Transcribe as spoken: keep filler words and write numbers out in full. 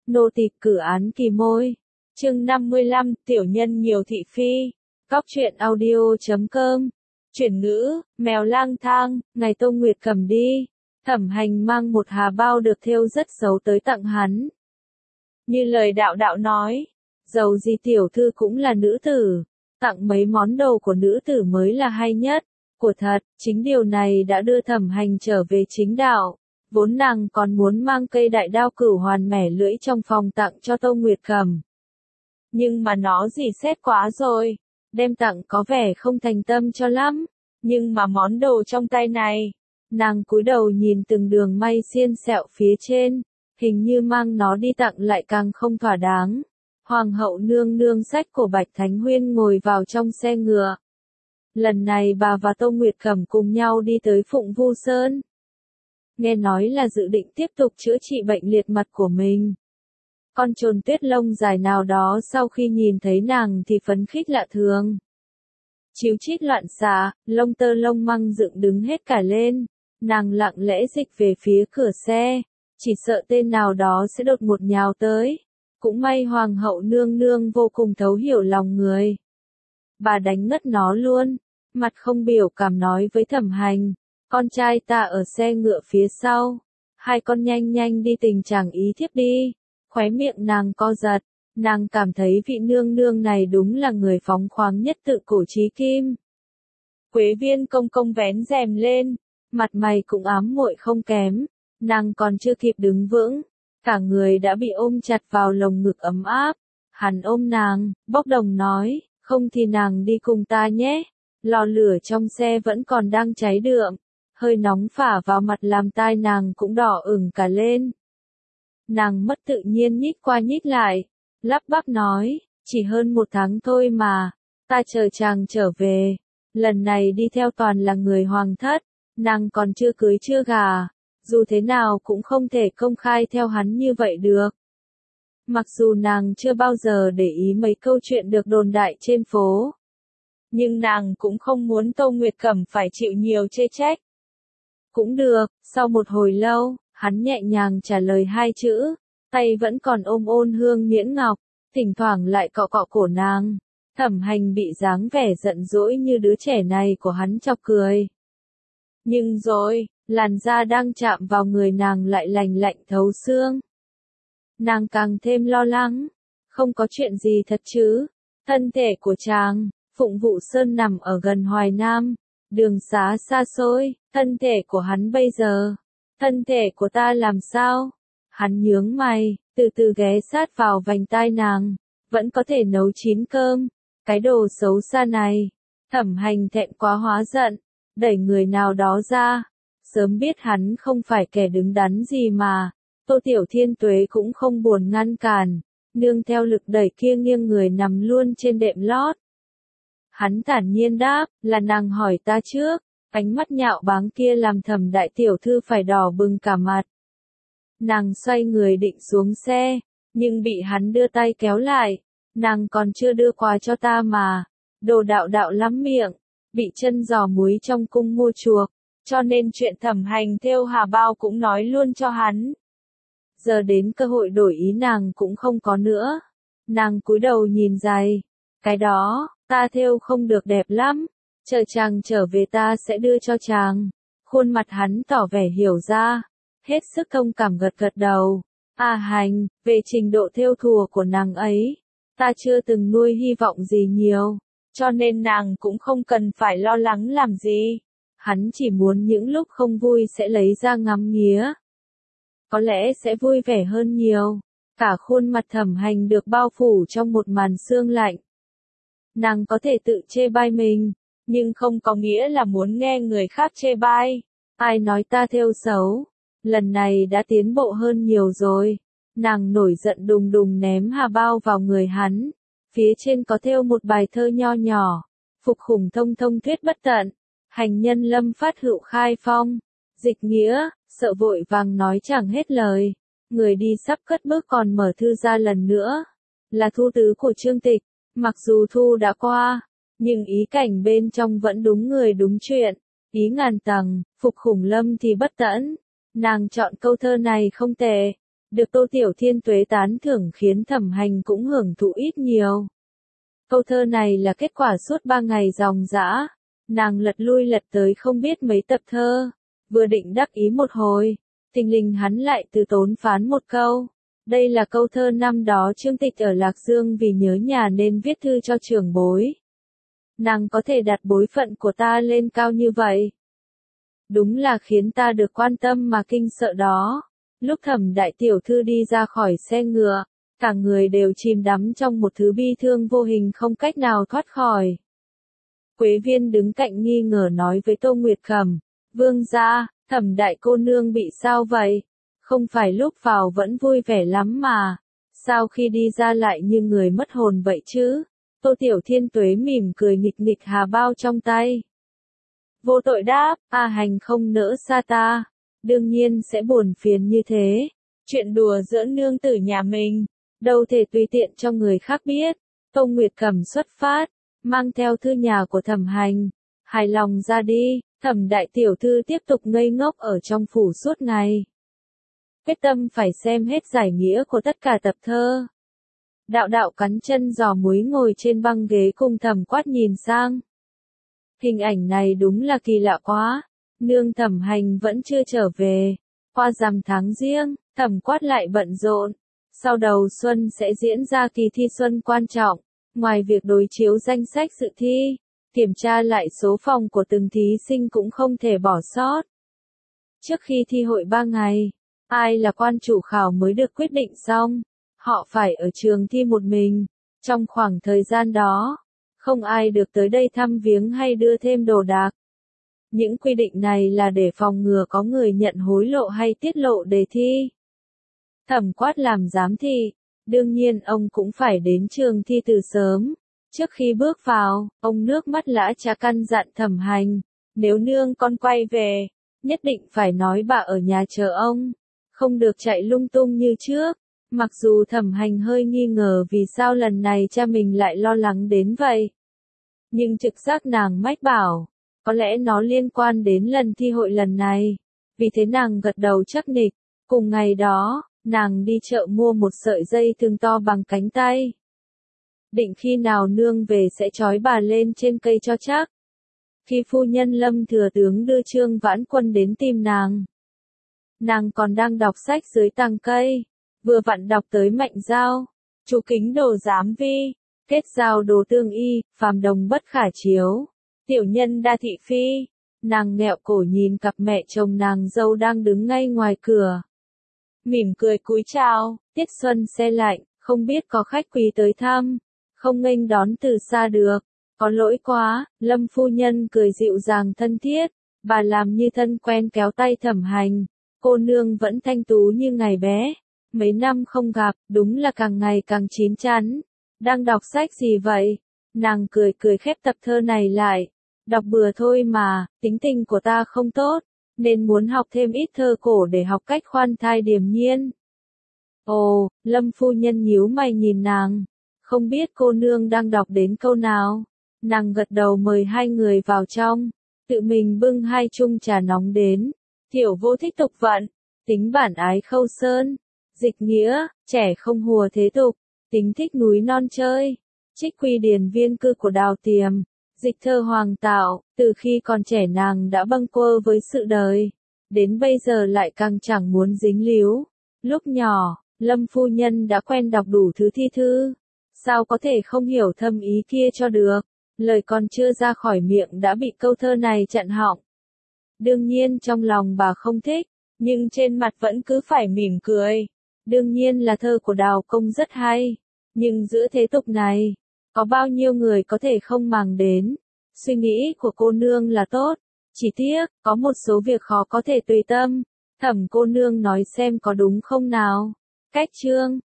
Nô tỳ cử án kỳ môi. Chương năm mươi lăm, tiểu nhân nhiều thị phi. Cóc truyện audio chấm com. Chuyển ngữ, mèo lang thang, ngày Tô Nguyệt cầm đi. Thẩm Hành mang một hà bao được thêu rất xấu tới tặng hắn. Như lời đạo đạo nói, dầu gì tiểu thư cũng là nữ tử, tặng mấy món đồ của nữ tử mới là hay nhất. Của thật, chính điều này đã đưa Thẩm Hành trở về chính đạo. Vốn nàng còn muốn mang cây đại đao cửu hoàn mẻ lưỡi trong phòng tặng cho Tô Nguyệt cầm. Nhưng mà nó dỉ xét quá rồi, đem tặng có vẻ không thành tâm cho lắm. Nhưng mà món đồ trong tay này, nàng cúi đầu nhìn từng đường may xiên xẹo phía trên, hình như mang nó đi tặng lại càng không thỏa đáng. Hoàng hậu nương nương xách của Bạch Thánh Huyên ngồi vào trong xe ngựa. Lần này bà và Tô Nguyệt Cẩm cùng nhau đi tới Phụng Vu Sơn. Nghe nói là dự định tiếp tục chữa trị bệnh liệt mặt của mình. Con trồn tuyết lông dài nào đó sau khi nhìn thấy nàng thì phấn khích lạ thường. Chíu chít loạn xạ, lông tơ lông măng dựng đứng hết cả lên. Nàng lặng lẽ dịch về phía cửa xe, chỉ sợ tên nào đó sẽ đột ngột nhào tới. Cũng may hoàng hậu nương nương vô cùng thấu hiểu lòng người. Bà đánh ngất nó luôn, mặt không biểu cảm nói với Thẩm Hành, con trai ta ở xe ngựa phía sau, hai con nhanh nhanh đi tình chàng ý thiếp đi. Khóe miệng nàng co giật, nàng cảm thấy vị nương nương này đúng là người phóng khoáng nhất tự cổ chí kim. Quế Viên công công vén rèm lên, mặt mày cũng ám muội không kém, nàng còn chưa kịp đứng vững, cả người đã bị ôm chặt vào lồng ngực ấm áp. Hắn ôm nàng, bốc đồng nói, không thì nàng đi cùng ta nhé. Lò lửa trong xe vẫn còn đang cháy đượm, hơi nóng phả vào mặt làm tai nàng cũng đỏ ửng cả lên. Nàng mất tự nhiên nhích qua nhích lại, lắp bắp nói, chỉ hơn một tháng thôi mà, ta chờ chàng trở về. Lần này đi theo toàn là người hoàng thất, nàng còn chưa cưới chưa gả, dù thế nào cũng không thể công khai theo hắn như vậy được. Mặc dù nàng chưa bao giờ để ý mấy câu chuyện được đồn đại trên phố, nhưng nàng cũng không muốn Tô Nguyệt Cẩm phải chịu nhiều chê trách. Cũng được, sau một hồi lâu, hắn nhẹ nhàng trả lời hai chữ, tay vẫn còn ôm ôn hương miễn ngọc, thỉnh thoảng lại cọ cọ cổ nàng. Thẩm Hành bị dáng vẻ giận dỗi như đứa trẻ này của hắn chọc cười. Nhưng rồi, làn da đang chạm vào người nàng lại lành lạnh thấu xương. Nàng càng thêm lo lắng, không có chuyện gì thật chứ. Thân thể của chàng, Phụng Vụ Sơn nằm ở gần Hoài Nam, đường xá xa xôi, thân thể của hắn bây giờ, thân thể của ta làm sao? Hắn nhướng mày, từ từ ghé sát vào vành tai nàng, vẫn có thể nấu chín cơm, cái đồ xấu xa này. Thẩm Hành thẹn quá hóa giận, đẩy người nào đó ra, sớm biết hắn không phải kẻ đứng đắn gì mà, Tô Tiểu Thiên Tuế cũng không buồn ngăn cản, nương theo lực đẩy kia nghiêng người nằm luôn trên đệm lót. Hắn thản nhiên đáp, là nàng hỏi ta trước, ánh mắt nhạo báng kia làm Thẩm đại tiểu thư phải đỏ bừng cả mặt. Nàng xoay người định xuống xe, nhưng bị hắn đưa tay kéo lại, nàng còn chưa đưa quà cho ta mà, đồ đạo đạo lắm miệng, bị chân giò muối trong cung mua chuộc, cho nên chuyện Thẩm Hành thêu hà bao cũng nói luôn cho hắn. Giờ đến cơ hội đổi ý nàng cũng không có nữa, nàng cúi đầu nhìn giày, cái đó, ta thêu không được đẹp lắm, chờ chàng trở về ta sẽ đưa cho chàng. Khuôn mặt hắn tỏ vẻ hiểu ra, hết sức thông cảm gật gật đầu. À Hành, về trình độ thêu thùa của nàng ấy, ta chưa từng nuôi hy vọng gì nhiều, cho nên nàng cũng không cần phải lo lắng làm gì. Hắn chỉ muốn những lúc không vui sẽ lấy ra ngắm nghía. Có lẽ sẽ vui vẻ hơn nhiều. Cả khuôn mặt Thẩm Hành được bao phủ trong một màn sương lạnh. Nàng có thể tự chê bai mình, nhưng không có nghĩa là muốn nghe người khác chê bai. Ai nói ta thêu xấu, lần này đã tiến bộ hơn nhiều rồi. Nàng nổi giận đùng đùng ném hà bao vào người hắn. Phía trên có thêu một bài thơ nho nhỏ, phục khủng thông thông thuyết bất tận, hành nhân lâm phát hữu khai phong. Dịch nghĩa, sợ vội vàng nói chẳng hết lời. Người đi sắp cất bước còn mở thư ra lần nữa. Là thu tứ của Trương Tịch. Mặc dù thu đã qua, nhưng ý cảnh bên trong vẫn đúng người đúng chuyện. Ý ngàn tầng, phục khủng lâm thì bất tẫn. Nàng chọn câu thơ này không tệ. Được Tô Tiểu Thiên Tuế tán thưởng khiến Thẩm Hành cũng hưởng thụ ít nhiều. Câu thơ này là kết quả suốt ba ngày ròng rã, nàng lật lui lật tới không biết mấy tập thơ, vừa định đắc ý một hồi, thình lình hắn lại từ tốn phán một câu. Đây là câu thơ năm đó Trương Tịch ở Lạc Dương vì nhớ nhà nên viết thư cho trưởng bối. Nàng có thể đặt bối phận của ta lên cao như vậy. Đúng là khiến ta được quan tâm mà kinh sợ đó. Lúc Thẩm đại tiểu thư đi ra khỏi xe ngựa, cả người đều chìm đắm trong một thứ bi thương vô hình không cách nào thoát khỏi. Quế Viên đứng cạnh nghi ngờ nói với Tô Nguyệt Cầm, vương gia, Thẩm đại cô nương bị sao vậy? Không phải lúc vào vẫn vui vẻ lắm mà, sao khi đi ra lại như người mất hồn vậy chứ? Tô Tiểu Thiên Tuế mỉm cười nghịch nghịch hà bao trong tay. Vô tội đáp, A Hành không nỡ xa ta, đương nhiên sẽ buồn phiền như thế. Chuyện đùa giỡn nương tử nhà mình, đâu thể tùy tiện cho người khác biết. Tô Nguyệt Cầm xuất phát, mang theo thư nhà của Thẩm Hành, hài lòng ra đi. Thẩm đại tiểu thư tiếp tục ngây ngốc ở trong phủ suốt ngày. Quyết tâm phải xem hết giải nghĩa của tất cả tập thơ. Đạo đạo cắn chân giò muối ngồi trên băng ghế cùng Thẩm Quát nhìn sang. Hình ảnh này đúng là kỳ lạ quá. Nương Thẩm Hành vẫn chưa trở về. Qua rằm tháng riêng, Thẩm Quát lại bận rộn. Sau đầu xuân sẽ diễn ra kỳ thi xuân quan trọng. Ngoài việc đối chiếu danh sách dự thi, kiểm tra lại số phòng của từng thí sinh cũng không thể bỏ sót. Trước khi thi hội ba ngày, ai là quan chủ khảo mới được quyết định xong. Họ phải ở trường thi một mình. Trong khoảng thời gian đó, không ai được tới đây thăm viếng hay đưa thêm đồ đạc. Những quy định này là để phòng ngừa có người nhận hối lộ hay tiết lộ đề thi. Thẩm Quát làm giám thị, đương nhiên ông cũng phải đến trường thi từ sớm. Trước khi bước vào, ông nước mắt lã chả căn dặn Thẩm Hành, nếu nương con quay về, nhất định phải nói bà ở nhà chờ ông, không được chạy lung tung như trước. Mặc dù Thẩm Hành hơi nghi ngờ vì sao lần này cha mình lại lo lắng đến vậy. Nhưng trực giác nàng mách bảo, có lẽ nó liên quan đến lần thi hội lần này. Vì thế nàng gật đầu chắc nịch. Cùng ngày đó, nàng đi chợ mua một sợi dây thừng to bằng cánh tay. Định khi nào nương về sẽ trói bà lên trên cây cho chắc. Khi phu nhân Lâm thừa tướng đưa Trương Vãn Quân đến tìm nàng, nàng còn đang đọc sách dưới tàng cây. Vừa vặn đọc tới Mạnh Giao, chú kính đồ giám vi, kết giao đồ tương y, phàm đồng bất khả chiếu, tiểu nhân đa thị phi. Nàng nghẹo cổ nhìn cặp mẹ chồng nàng dâu đang đứng ngay ngoài cửa. Mỉm cười cúi chào, tiết xuân se lạnh, không biết có khách quý tới thăm, không nghênh đón từ xa được. Có lỗi quá, Lâm phu nhân cười dịu dàng thân thiết, bà làm như thân quen kéo tay Thẩm Hành. Cô nương vẫn thanh tú như ngày bé. Mấy năm không gặp, đúng là càng ngày càng chín chắn. Đang đọc sách gì vậy? Nàng cười cười khép tập thơ này lại. Đọc bừa thôi mà, tính tình của ta không tốt, nên muốn học thêm ít thơ cổ để học cách khoan thai điềm nhiên. Ồ, Lâm phu nhân nhíu mày nhìn nàng. Không biết cô nương đang đọc đến câu nào? Nàng gật đầu mời hai người vào trong. Tự mình bưng hai chung trà nóng đến. Tiểu vô thích tục vận, tính bản ái khâu sơn. Dịch nghĩa, trẻ không hùa thế tục, tính thích núi non chơi. Trích quy điển viên cư của Đào Tiềm. Dịch thơ Hoàng Tạo, từ khi còn trẻ nàng đã bâng quơ với sự đời. Đến bây giờ lại càng chẳng muốn dính líu. Lúc nhỏ, Lâm phu nhân đã quen đọc đủ thứ thi thư. Sao có thể không hiểu thâm ý kia cho được. Lời còn chưa ra khỏi miệng đã bị câu thơ này chặn họng. Đương nhiên trong lòng bà không thích, nhưng trên mặt vẫn cứ phải mỉm cười. Đương nhiên là thơ của Đào Công rất hay, nhưng giữa thế tục này, có bao nhiêu người có thể không màng đến. Suy nghĩ của cô nương là tốt, chỉ tiếc, có một số việc khó có thể tùy tâm. Thẩm cô nương nói xem có đúng không nào. Cách chương